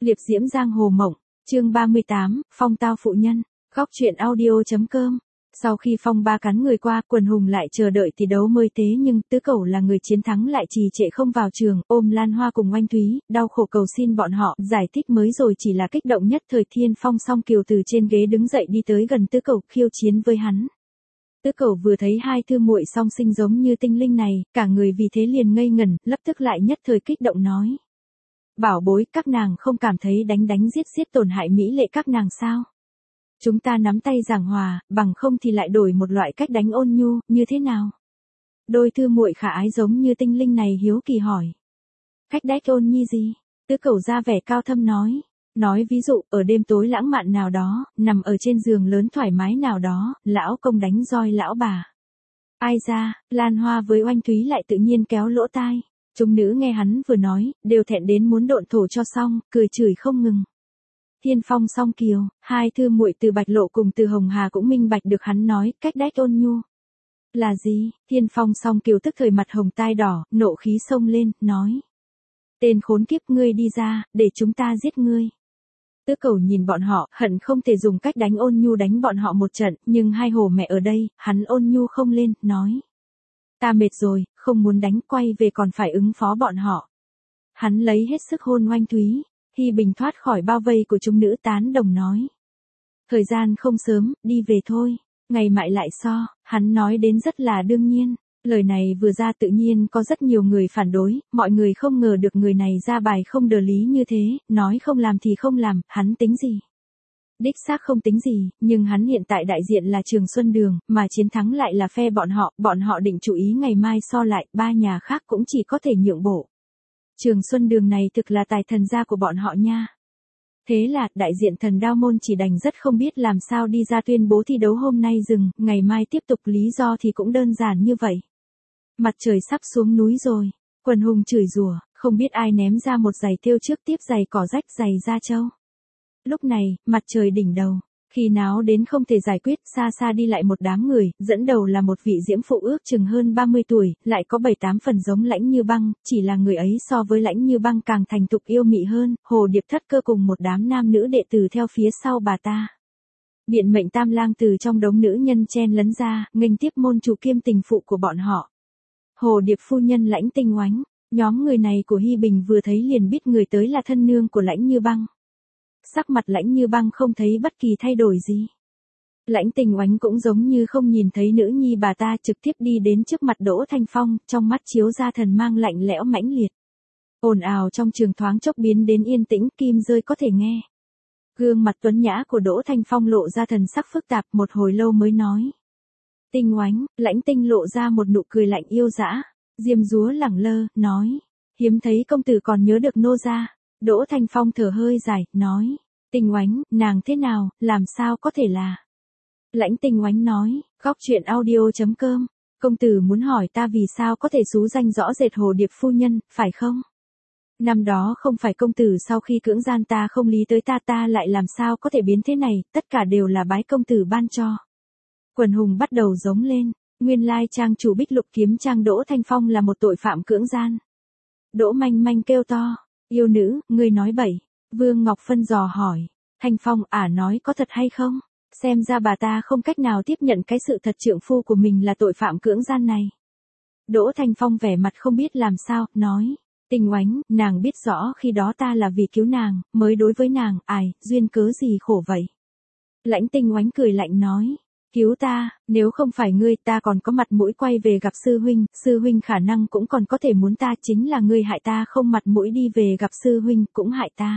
Liệp diễm giang hồ mộng, chương 38, phong tao phụ nhân, góc truyện audio.com. Sau khi phong ba cắn người qua, quần hùng lại chờ đợi tỷ đấu mới thế nhưng tứ cẩu là người chiến thắng lại trì trệ không vào trường, ôm Lan Hoa cùng Oanh Thúy, đau khổ cầu xin bọn họ, giải thích mới rồi chỉ là kích động nhất thời. Thiên Phong song kiều từ trên ghế đứng dậy đi tới gần tứ cẩu khiêu chiến với hắn. Tứ cẩu vừa thấy hai thư muội song sinh giống như tinh linh này, cả người vì thế liền ngây ngẩn, lập tức lại nhất thời kích động nói. Bảo bối, các nàng không cảm thấy đánh giết giết tổn hại mỹ lệ các nàng sao? Chúng ta nắm tay giảng hòa, bằng không thì lại đổi một loại cách đánh ôn nhu, như thế nào? Đôi thư muội khả ái giống như tinh linh này hiếu kỳ hỏi. Cách đánh ôn nhi gì? Tứ cẩu ra vẻ cao thâm nói. Nói ví dụ, ở đêm tối lãng mạn nào đó, nằm ở trên giường lớn thoải mái nào đó, lão công đánh roi lão bà. Ai ra, Lan Hoa với Oanh Thúy lại tự nhiên kéo lỗ tai. Chúng nữ nghe hắn vừa nói, đều thẹn đến muốn độn thổ cho xong, cười chửi không ngừng. Thiên Phong song kiều, hai thư muội từ Bạch Lộ cùng từ Hồng Hà cũng minh bạch được hắn nói, cách đách ôn nhu. Là gì? Thiên Phong song kiều tức thời mặt hồng tai đỏ, nộ khí xông lên, nói. Tên khốn kiếp, ngươi đi ra, để chúng ta giết ngươi. Tứ cẩu nhìn bọn họ, hận không thể dùng cách đánh ôn nhu đánh bọn họ một trận, nhưng hai hồ mẹ ở đây, hắn ôn nhu không lên, nói. Ta mệt rồi, không muốn đánh, quay về còn phải ứng phó bọn họ. Hắn lấy hết sức hôn Oanh Thúy, Hy Bình thoát khỏi bao vây của chúng nữ tán đồng nói. Thời gian không sớm, đi về thôi, ngày mai lại so, hắn nói đến rất là đương nhiên. Lời này vừa ra tự nhiên có rất nhiều người phản đối, mọi người không ngờ được người này ra bài không đờ lý như thế, nói không làm thì không làm, hắn tính gì? Đích xác không tính gì, nhưng hắn hiện tại đại diện là Trường Xuân Đường, mà chiến thắng lại là phe bọn họ định chú ý ngày mai so lại, ba nhà khác cũng chỉ có thể nhượng bộ. Trường Xuân Đường này thực là tài thần gia của bọn họ nha. Thế là, đại diện Thần Đao Môn chỉ đành rất không biết làm sao đi ra tuyên bố thi đấu hôm nay dừng, ngày mai tiếp tục, lý do thì cũng đơn giản như vậy. Mặt trời sắp xuống núi rồi, quần hùng chửi rủa, không biết ai ném ra một giày thêu trước tiếp giày cỏ rách giày da trâu. Lúc này, mặt trời đỉnh đầu, khi náo đến không thể giải quyết, xa xa đi lại một đám người, dẫn đầu là một vị diễm phụ ước chừng hơn 30 tuổi, lại có 7-8 phần giống Lãnh Như Băng, chỉ là người ấy so với Lãnh Như Băng càng thành thục yêu mị hơn, Hồ Điệp Thất Cơ cùng một đám nam nữ đệ tử theo phía sau bà ta. Biện mệnh Tam Lang từ trong đống nữ nhân chen lấn ra, nghênh tiếp môn chủ kiêm tình phụ của bọn họ. Hồ Điệp phu nhân Lãnh Tinh Oánh, nhóm người này của Hy Bình vừa thấy liền biết người tới là thân nương của Lãnh Như Băng. Sắc mặt Lãnh Như Băng không thấy bất kỳ thay đổi gì. Lãnh Tình Oánh cũng giống như không nhìn thấy nữ nhi bà ta, trực tiếp đi đến trước mặt Đỗ Thanh Phong, trong mắt chiếu ra thần mang lạnh lẽo mãnh liệt. Ồn ào trong trường thoáng chốc biến đến yên tĩnh, kim rơi có thể nghe. Gương mặt tuấn nhã của Đỗ Thanh Phong lộ ra thần sắc phức tạp, một hồi lâu mới nói. Tinh Oánh, Lãnh Tinh lộ ra một nụ cười lạnh yêu dã, diêm dúa lẳng lơ, nói. Hiếm thấy công tử còn nhớ được nô gia. Đỗ Thanh Phong thở hơi dài, nói. Tinh Oánh, nàng thế nào, làm sao có thể là. Lãnh Tinh Oánh nói, góc truyện audio.com, công tử muốn hỏi ta vì sao có thể xú danh rõ rệt Hồ Điệp phu nhân, phải không? Năm đó không phải công tử sau khi cưỡng gian ta không lý tới ta lại làm sao có thể biến thế này, tất cả đều là bái công tử ban cho. Quần hùng bắt đầu giống lên, nguyên lai trang chủ Bích Lục Kiếm Trang Đỗ Thanh Phong là một tội phạm cưỡng gian. Đỗ Manh Manh kêu to, yêu nữ, ngươi nói bậy. Vương Ngọc Phân dò hỏi, Thanh Phong nói có thật hay không? Xem ra bà ta không cách nào tiếp nhận cái sự thật trượng phu của mình là tội phạm cưỡng gian này. Đỗ Thanh Phong vẻ mặt không biết làm sao, nói, Tình Oánh, nàng biết rõ khi đó ta là vì cứu nàng, mới đối với nàng, duyên cớ gì khổ vậy? Lãnh Tinh Oánh cười lạnh nói, cứu ta, nếu không phải ngươi ta còn có mặt mũi quay về gặp sư huynh khả năng cũng còn có thể muốn ta, chính là ngươi hại ta không mặt mũi đi về gặp sư huynh cũng hại ta.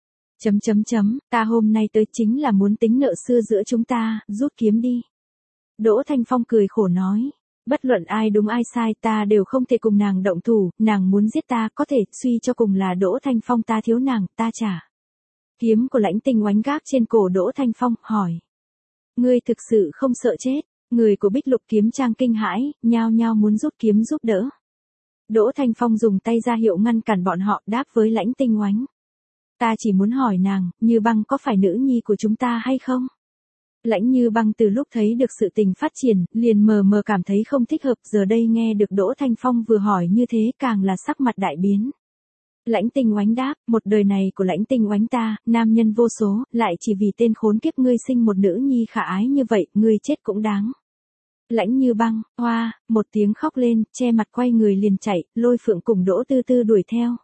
Ta hôm nay tới chính là muốn tính nợ xưa giữa chúng ta, rút kiếm đi. Đỗ Thanh Phong cười khổ nói, bất luận ai đúng ai sai ta đều không thể cùng nàng động thủ, nàng muốn giết ta có thể, suy cho cùng là Đỗ Thanh Phong ta thiếu nàng, ta trả. Kiếm của Lãnh Tinh Oánh gác trên cổ Đỗ Thanh Phong, hỏi. Ngươi thực sự không sợ chết, người của Bích Lục Kiếm Trang kinh hãi, nhao nhao muốn rút kiếm giúp đỡ. Đỗ Thanh Phong dùng tay ra hiệu ngăn cản bọn họ, đáp với Lãnh Tinh Oánh. Ta chỉ muốn hỏi nàng, Như Băng có phải nữ nhi của chúng ta hay không? Lãnh Như Băng từ lúc thấy được sự tình phát triển, liền mờ mờ cảm thấy không thích hợp, giờ đây nghe được Đỗ Thanh Phong vừa hỏi như thế càng là sắc mặt đại biến. Lãnh Tinh Oánh đáp, một đời này của Lãnh Tinh Oánh ta, nam nhân vô số, lại chỉ vì tên khốn kiếp ngươi sinh một nữ nhi khả ái như vậy, ngươi chết cũng đáng. Lãnh Như Băng, hoa, một tiếng khóc lên, che mặt quay người liền chạy, Lôi Phượng cùng Đỗ Tư Tư đuổi theo.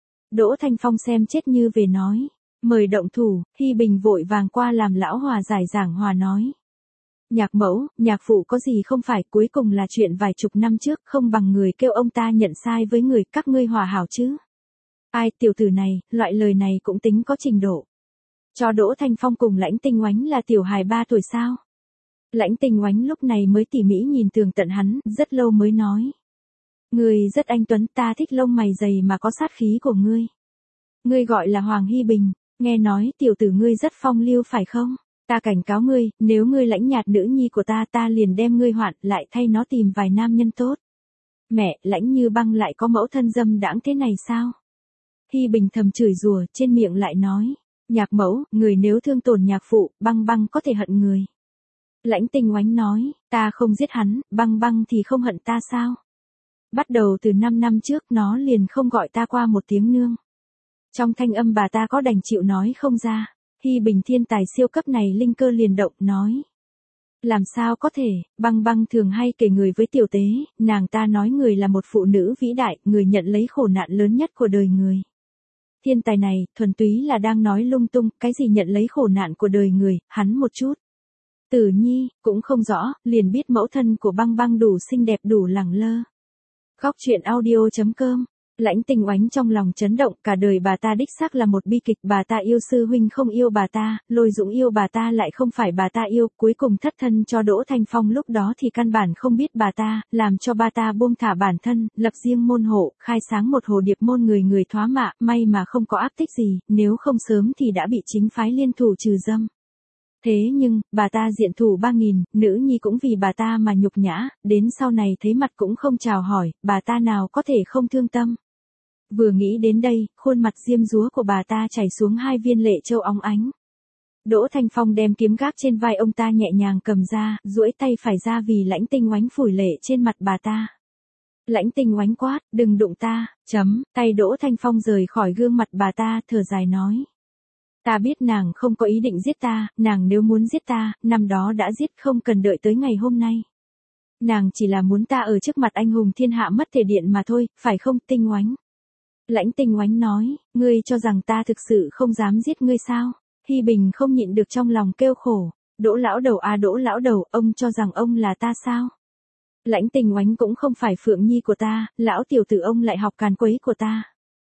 Đỗ Thanh Phong xem chết như về nói, mời động thủ, Hi Bình vội vàng qua làm lão hòa giải giảng hòa nói. Nhạc mẫu, nhạc phụ có gì không phải, cuối cùng là chuyện vài chục năm trước, không bằng người kêu ông ta nhận sai với người, các ngươi hòa hảo chứ. Ai, tiểu tử này, loại lời này cũng tính có trình độ. Cho Đỗ Thanh Phong cùng Lãnh Tinh Oánh là tiểu hài 3 tuổi sao? Lãnh Tinh Oánh lúc này mới tỉ mỉ nhìn tường tận hắn, rất lâu mới nói. Ngươi rất anh tuấn, ta thích lông mày dày mà có sát khí của ngươi. Ngươi gọi là Hoàng Hi Bình, nghe nói tiểu tử ngươi rất phong lưu phải không? Ta cảnh cáo ngươi, nếu ngươi lãnh nhạt nữ nhi của ta, ta liền đem ngươi hoạn lại thay nó tìm vài nam nhân tốt. Mẹ, Lãnh Như Băng lại có mẫu thân dâm đãng thế này sao? Hi Bình thầm chửi rủa, trên miệng lại nói. Nhạc mẫu, người nếu thương tổn nhạc phụ, Băng Băng có thể hận người. Lãnh Tinh Oánh nói, ta không giết hắn, Băng Băng thì không hận ta sao? Bắt đầu từ 5 năm trước nó liền không gọi ta qua một tiếng nương. Trong thanh âm bà ta có đành chịu nói không ra. Hi Bình thiên tài siêu cấp này linh cơ liền động nói. Làm sao có thể, Băng Băng thường hay kể người với tiểu tế, nàng ta nói người là một phụ nữ vĩ đại, người nhận lấy khổ nạn lớn nhất của đời người. Thiên tài này, thuần túy là đang nói lung tung, cái gì nhận lấy khổ nạn của đời người, hắn một chút. Tử Nhi, cũng không rõ, liền biết mẫu thân của Băng Băng đủ xinh đẹp đủ lẳng lơ. Khóc chuyện audio.com. Lãnh Tinh Oánh trong lòng chấn động, cả đời bà ta đích xác là một bi kịch, bà ta yêu sư huynh không yêu bà ta, Lôi Dũng yêu bà ta lại không phải bà ta yêu, cuối cùng thất thân cho Đỗ Thanh Phong lúc đó thì căn bản không biết bà ta, làm cho bà ta buông thả bản thân, lập riêng môn hộ, khai sáng một hồ điệp môn người người thoá mạ, may mà không có áp tích gì, nếu không sớm thì đã bị chính phái liên thủ trừ dâm. Thế nhưng, bà ta diện thủ 3.000, nữ nhi cũng vì bà ta mà nhục nhã, đến sau này thấy mặt cũng không chào hỏi, bà ta nào có thể không thương tâm. Vừa nghĩ đến đây, khuôn mặt diêm dúa của bà ta chảy xuống 2 viên lệ châu óng ánh. Đỗ Thanh Phong đem kiếm gác trên vai ông ta nhẹ nhàng cầm ra, duỗi tay phải ra vì Lãnh Tinh Oánh phủi lệ trên mặt bà ta. Lãnh Tinh Oánh quát, đừng đụng ta, tay Đỗ Thanh Phong rời khỏi gương mặt bà ta, thở dài nói. Ta biết nàng không có ý định giết ta, nàng nếu muốn giết ta, năm đó đã giết không cần đợi tới ngày hôm nay. Nàng chỉ là muốn ta ở trước mặt anh hùng thiên hạ mất thể điện mà thôi, phải không Tinh Oánh? Lãnh Tinh Oánh nói, ngươi cho rằng ta thực sự không dám giết ngươi sao? Hi Bình không nhịn được trong lòng kêu khổ. Đỗ lão đầu à Đỗ lão đầu, ông cho rằng ông là ta sao? Lãnh Tinh Oánh cũng không phải Phượng Nhi của ta, lão tiểu tử ông lại học càn quấy của ta.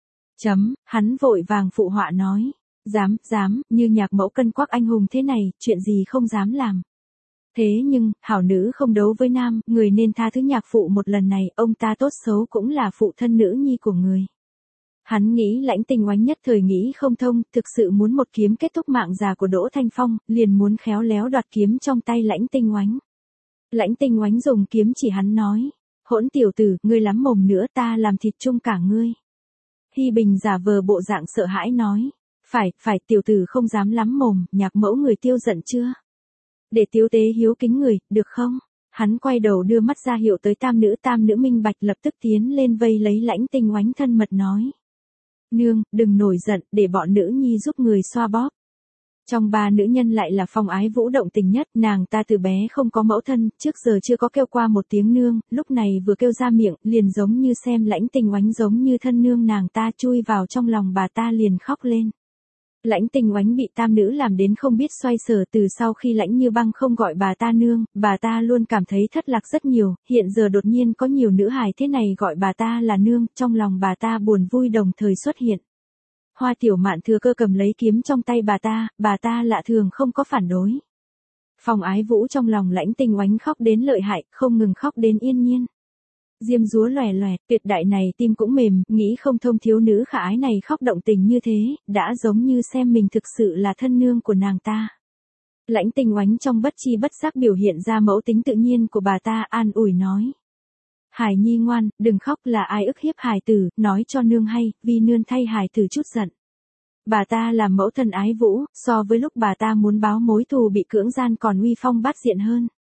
Hắn vội vàng phụ họa nói. Dám, như nhạc mẫu cân quắc anh hùng thế này, chuyện gì không dám làm. Thế nhưng, hảo nữ không đấu với nam, người nên tha thứ nhạc phụ một lần này, ông ta tốt xấu cũng là phụ thân nữ nhi của người. Hắn nghĩ Lãnh Tinh Oánh nhất thời nghĩ không thông, thực sự muốn một kiếm kết thúc mạng già của Đỗ Thanh Phong, liền muốn khéo léo đoạt kiếm trong tay Lãnh Tinh Oánh. Lãnh Tinh Oánh dùng kiếm chỉ hắn nói, hỗn tiểu tử, ngươi lắm mồm nữa ta làm thịt chung cả ngươi. Hi Bình giả vờ bộ dạng sợ hãi nói, phải tiểu tử không dám lắm mồm, nhạc mẫu người tiêu giận chưa? Để tiếu tế hiếu kính người, được không? Hắn quay đầu đưa mắt ra hiệu tới tam nữ minh bạch lập tức tiến lên vây lấy Lãnh Tinh Oánh thân mật nói. Nương, đừng nổi giận, để bọn nữ nhi giúp người xoa bóp. Trong 3 nữ nhân lại là Phong Ái Vũ động tình nhất, nàng ta từ bé không có mẫu thân, trước giờ chưa có kêu qua một tiếng nương, lúc này vừa kêu ra miệng, liền giống như xem Lãnh Tinh Oánh giống như thân nương nàng ta chui vào trong lòng bà ta liền khóc lên. Lãnh Tinh Oánh bị tam nữ làm đến không biết xoay sở, từ sau khi Lãnh Như Băng không gọi bà ta nương, bà ta luôn cảm thấy thất lạc rất nhiều, hiện giờ đột nhiên có nhiều nữ hài thế này gọi bà ta là nương, trong lòng bà ta buồn vui đồng thời xuất hiện. Hoa Tiểu Mạn thừa cơ cầm lấy kiếm trong tay bà ta lạ thường không có phản đối. Phong Ái Vũ trong lòng Lãnh Tinh Oánh khóc đến lợi hại, không ngừng khóc đến yên nhiên. Diêm dúa lòe loẹt, tuyệt đại này tim cũng mềm, nghĩ không thông thiếu nữ khả ái này khóc động tình như thế, đã giống như xem mình thực sự là thân nương của nàng ta. Lãnh Tinh Oánh trong bất chi bất giác biểu hiện ra mẫu tính tự nhiên của bà ta, an ủi nói. Hải Nhi ngoan, đừng khóc, là ai ức hiếp hài tử, nói cho nương hay, vì nương thay hài tử chút giận. Bà ta làm mẫu thân Ái Vũ, so với lúc bà ta muốn báo mối thù bị cưỡng gian còn uy phong bát diện hơn.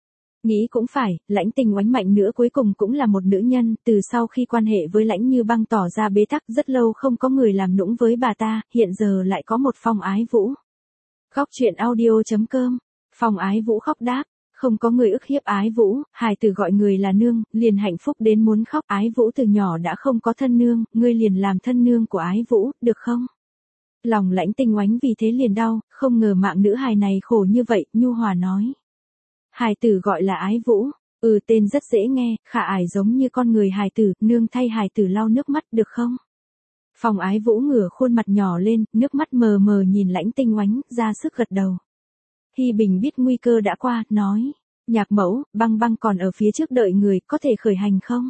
Nghĩ cũng phải, Lãnh Tinh Oánh mạnh nữa cuối cùng cũng là một nữ nhân, từ sau khi quan hệ với Lãnh Như Băng tỏ ra bế tắc rất lâu không có người làm nũng với bà ta, hiện giờ lại có một Phong Ái Vũ. Khóc chuyện audio.com, Phong Ái Vũ khóc đáp, không có người ức hiếp Ái Vũ, hài tử gọi người là nương, liền hạnh phúc đến muốn khóc. Ái Vũ từ nhỏ đã không có thân nương, ngươi liền làm thân nương của Ái Vũ, được không? Lòng Lãnh Tinh Oánh vì thế liền đau, không ngờ mạng nữ hài này khổ như vậy, nhu hòa nói. Hài tử gọi là Ái Vũ, tên rất dễ nghe, khả ải giống như con người hài tử, nương thay hài tử lau nước mắt được không? Phong Ái Vũ ngửa khuôn mặt nhỏ lên, nước mắt mờ mờ nhìn Lãnh Tinh Oánh, ra sức gật đầu. Hy Bình biết nguy cơ đã qua, nói, Nhạc mẫu, Băng Băng còn ở phía trước đợi người, có thể khởi hành không?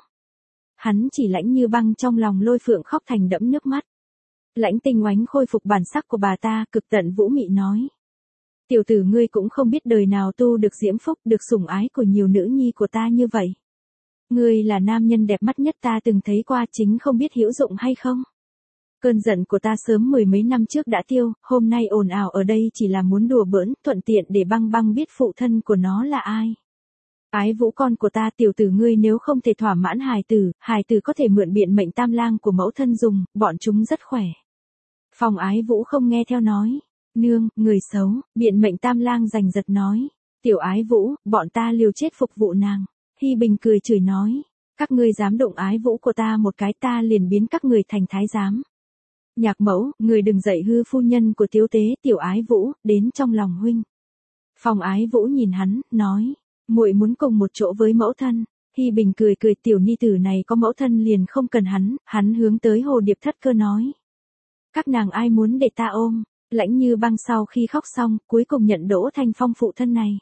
Hắn chỉ Lãnh Như Băng trong lòng Lôi Phượng khóc thành đẫm nước mắt. Lãnh Tinh Oánh khôi phục bản sắc của bà ta, cực tận vũ mị nói. Tiểu tử ngươi cũng không biết đời nào tu được diễm phúc, được sủng ái của nhiều nữ nhi của ta như vậy. Ngươi là nam nhân đẹp mắt nhất ta từng thấy qua, chính không biết hữu dụng hay không. Cơn giận của ta sớm mười mấy năm trước đã tiêu, hôm nay ồn ào ở đây chỉ là muốn đùa bỡn, thuận tiện để Băng Băng biết phụ thân của nó là ai. Ái Vũ con của ta, tiểu tử ngươi nếu không thể thỏa mãn hài tử có thể mượn biện mệnh tam lang của mẫu thân dùng, bọn chúng rất khỏe. Phong Ái Vũ không nghe theo nói. Nương, người xấu, biện mệnh tam lang giành giật nói. Tiểu Ái Vũ, bọn ta liều chết phục vụ nàng. Hy Bình cười chửi nói. Các ngươi dám đụng Ái Vũ của ta một cái ta liền biến các người thành thái giám. Nhạc mẫu, người đừng dạy hư phu nhân của Tiếu Tế, Tiểu Ái Vũ, đến trong lòng huynh. Phong Ái Vũ nhìn hắn, nói. Muội muốn cùng một chỗ với mẫu thân. Hy Bình cười cười, tiểu ni tử này có mẫu thân liền không cần hắn hướng tới Hồ Điệp Thất Cơ nói. Các nàng ai muốn để ta ôm? Lãnh Như Băng sau khi khóc xong, cuối cùng nhận Đỗ Thanh Phong phụ thân này.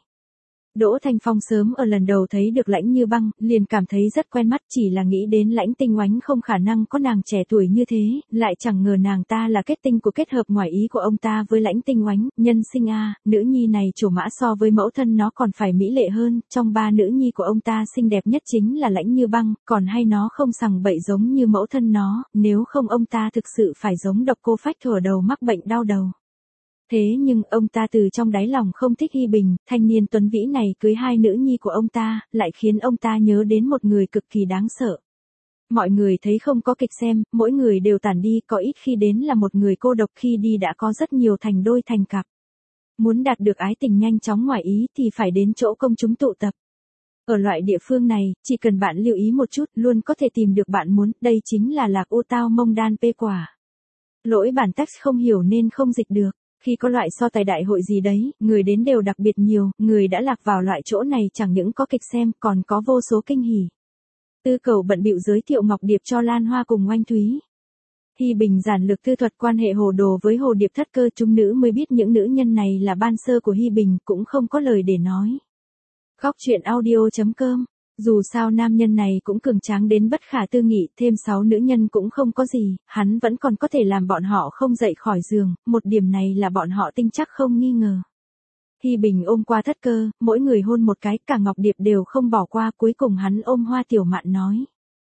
Đỗ Thanh Phong sớm ở lần đầu thấy được Lãnh Như Băng, liền cảm thấy rất quen mắt, chỉ là nghĩ đến Lãnh Tinh Oánh không khả năng có nàng trẻ tuổi như thế, lại chẳng ngờ nàng ta là kết tinh của kết hợp ngoài ý của ông ta với Lãnh Tinh Oánh, nhân sinh nữ nhi này trổ mã so với mẫu thân nó còn phải mỹ lệ hơn, trong ba nữ nhi của ông ta xinh đẹp nhất chính là Lãnh Như Băng, còn hay nó không sằng bậy giống như mẫu thân nó, nếu không ông ta thực sự phải giống Độc Cô Phách thuở đầu mắc bệnh đau đầu. Thế nhưng ông ta từ trong đáy lòng không thích Hy Bình, thanh niên tuấn vĩ này cưới hai nữ nhi của ông ta, lại khiến ông ta nhớ đến một người cực kỳ đáng sợ. Mọi người thấy không có kịch xem, mỗi người đều tản đi, có ít khi đến là một người cô độc, khi đi đã có rất nhiều thành đôi thành cặp. Muốn đạt được ái tình nhanh chóng ngoài ý thì phải đến chỗ công chúng tụ tập. Ở loại địa phương này, chỉ cần bạn lưu ý một chút, luôn có thể tìm được bạn muốn, đây chính là Lạc U Tao Mông Đan Pê Quả. Lỗi bản text không hiểu nên không dịch được. Khi có loại so tài đại hội gì đấy, người đến đều đặc biệt nhiều, người đã lạc vào loại chỗ này chẳng những có kịch xem, còn có vô số kinh hỉ. Tư Cầu bận bịu giới thiệu Ngọc Điệp cho Lan Hoa cùng Oanh Thúy. Hy Bình giản lược tư thuật quan hệ Hồ Đồ với Hồ Điệp Thất Cơ, chúng nữ mới biết những nữ nhân này là ban sơ của Hy Bình, cũng không có lời để nói. Khóc chuyện audio.com. Dù sao nam nhân này cũng cường tráng đến bất khả tư nghị, thêm 6 nữ nhân cũng không có gì, hắn vẫn còn có thể làm bọn họ không dậy khỏi giường, một điểm này là bọn họ tin chắc không nghi ngờ. Hy Bình ôm qua Thất Cơ, mỗi người hôn một cái, cả Ngọc Điệp đều không bỏ qua, cuối cùng hắn ôm Hoa Tiểu Mạn nói.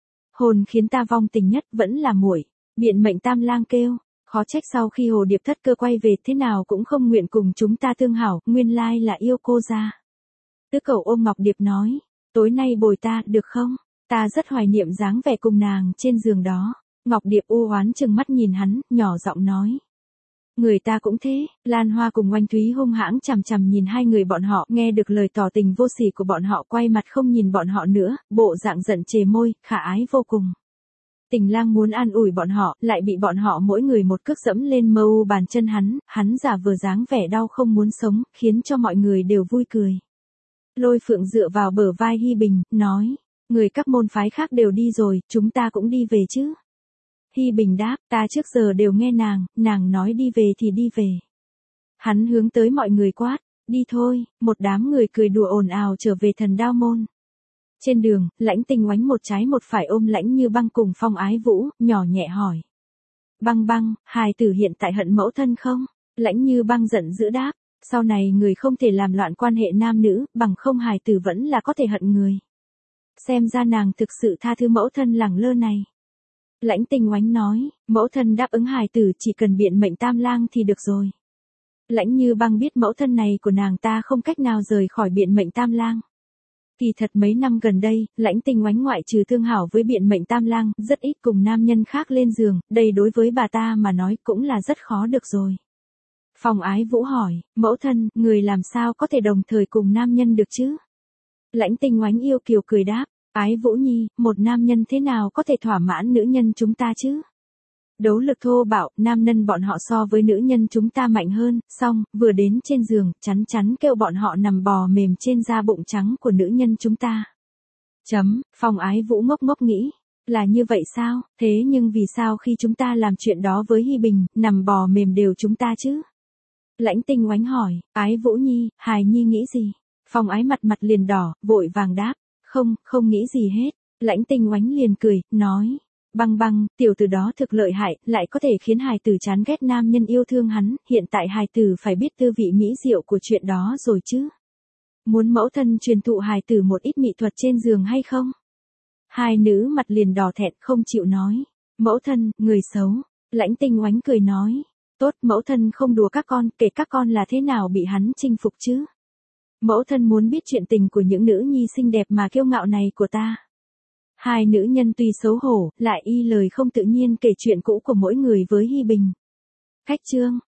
Hồn khiến ta vong tình nhất vẫn là muội. Biện mệnh tam lang kêu, khó trách sau khi Hồ Điệp Thất Cơ quay về thế nào cũng không nguyện cùng chúng ta tương hảo, nguyên lai là yêu cô ra. Tư Cầu ôm Ngọc Điệp nói. Tối nay bồi ta, được không? Ta rất hoài niệm dáng vẻ cùng nàng trên giường đó. Ngọc Điệp u oán trừng mắt nhìn hắn, nhỏ giọng nói. Người ta cũng thế, Lan Hoa cùng Oanh Thúy hung hãng chằm chằm nhìn hai người bọn họ, nghe được lời tỏ tình vô sỉ của bọn họ, quay mặt không nhìn bọn họ nữa, bộ dạng giận chề môi, khả ái vô cùng. Tình lang muốn an ủi bọn họ, lại bị bọn họ mỗi người một cước dẫm lên mơ u bàn chân hắn giả vờ dáng vẻ đau không muốn sống, khiến cho mọi người đều vui cười. Lôi Phượng dựa vào bờ vai Hy Bình, nói, người các môn phái khác đều đi rồi, chúng ta cũng đi về chứ. Hy Bình đáp, ta trước giờ đều nghe nàng nói đi về thì đi về. Hắn hướng tới mọi người quát, đi thôi, một đám người cười đùa ồn ào trở về Thần Đao Môn. Trên đường, Lãnh Tinh Oánh một trái một phải ôm Lãnh Như Băng cùng Phong Ái Vũ, nhỏ nhẹ hỏi. Băng Băng, hài tử hiện tại hận mẫu thân không? Lãnh Như Băng giận dữ đáp. Sau này người không thể làm loạn quan hệ nam nữ, bằng không hài tử vẫn là có thể hận người. Xem ra nàng thực sự tha thứ mẫu thân lẳng lơ này. Lãnh Tinh Oánh nói, mẫu thân đáp ứng hài tử chỉ cần biện mệnh tam lang thì được rồi. Lãnh Như Băng biết mẫu thân này của nàng ta không cách nào rời khỏi biện mệnh tam lang. Kỳ thật mấy năm gần đây, Lãnh Tinh Oánh ngoại trừ thương hảo với biện mệnh tam lang, rất ít cùng nam nhân khác lên giường, đây đối với bà ta mà nói cũng là rất khó được rồi. Phong Ái Vũ hỏi, mẫu thân, người làm sao có thể đồng thời cùng nam nhân được chứ? Lãnh Tinh Oánh yêu kiều cười đáp, Ái Vũ nhi, một nam nhân thế nào có thể thỏa mãn nữ nhân chúng ta chứ? Đấu lực thô bạo, nam nhân bọn họ so với nữ nhân chúng ta mạnh hơn, xong, vừa đến trên giường, chắn chắn kêu bọn họ nằm bò mềm trên da bụng trắng của nữ nhân chúng ta. Phong Ái Vũ ngốc ngốc nghĩ, là như vậy sao, thế nhưng vì sao khi chúng ta làm chuyện đó với Hi Bình, nằm bò mềm đều chúng ta chứ? Lãnh Tinh Oánh hỏi, Ái Vũ nhi, hài nhi nghĩ gì? Phong Ái mặt mặt liền đỏ, vội vàng đáp, không nghĩ gì hết. Lãnh Tinh Oánh liền cười, nói, băng băng, tiểu tử đó thực lợi hại, lại có thể khiến hài tử chán ghét nam nhân yêu thương hắn, hiện tại hài tử phải biết tư vị mỹ diệu của chuyện đó rồi chứ. Muốn mẫu thân truyền thụ hài tử một ít mỹ thuật trên giường hay không? Hai nữ mặt liền đỏ thẹn không chịu nói. Mẫu thân, người xấu. Lãnh Tinh Oánh cười nói. Tốt, mẫu thân không đùa các con, kể các con là thế nào bị hắn chinh phục chứ. Mẫu thân muốn biết chuyện tình của những nữ nhi xinh đẹp mà kiêu ngạo này của ta. Hai nữ nhân tuy xấu hổ, lại y lời không tự nhiên kể chuyện cũ của mỗi người với Hi Bình. Khách chương.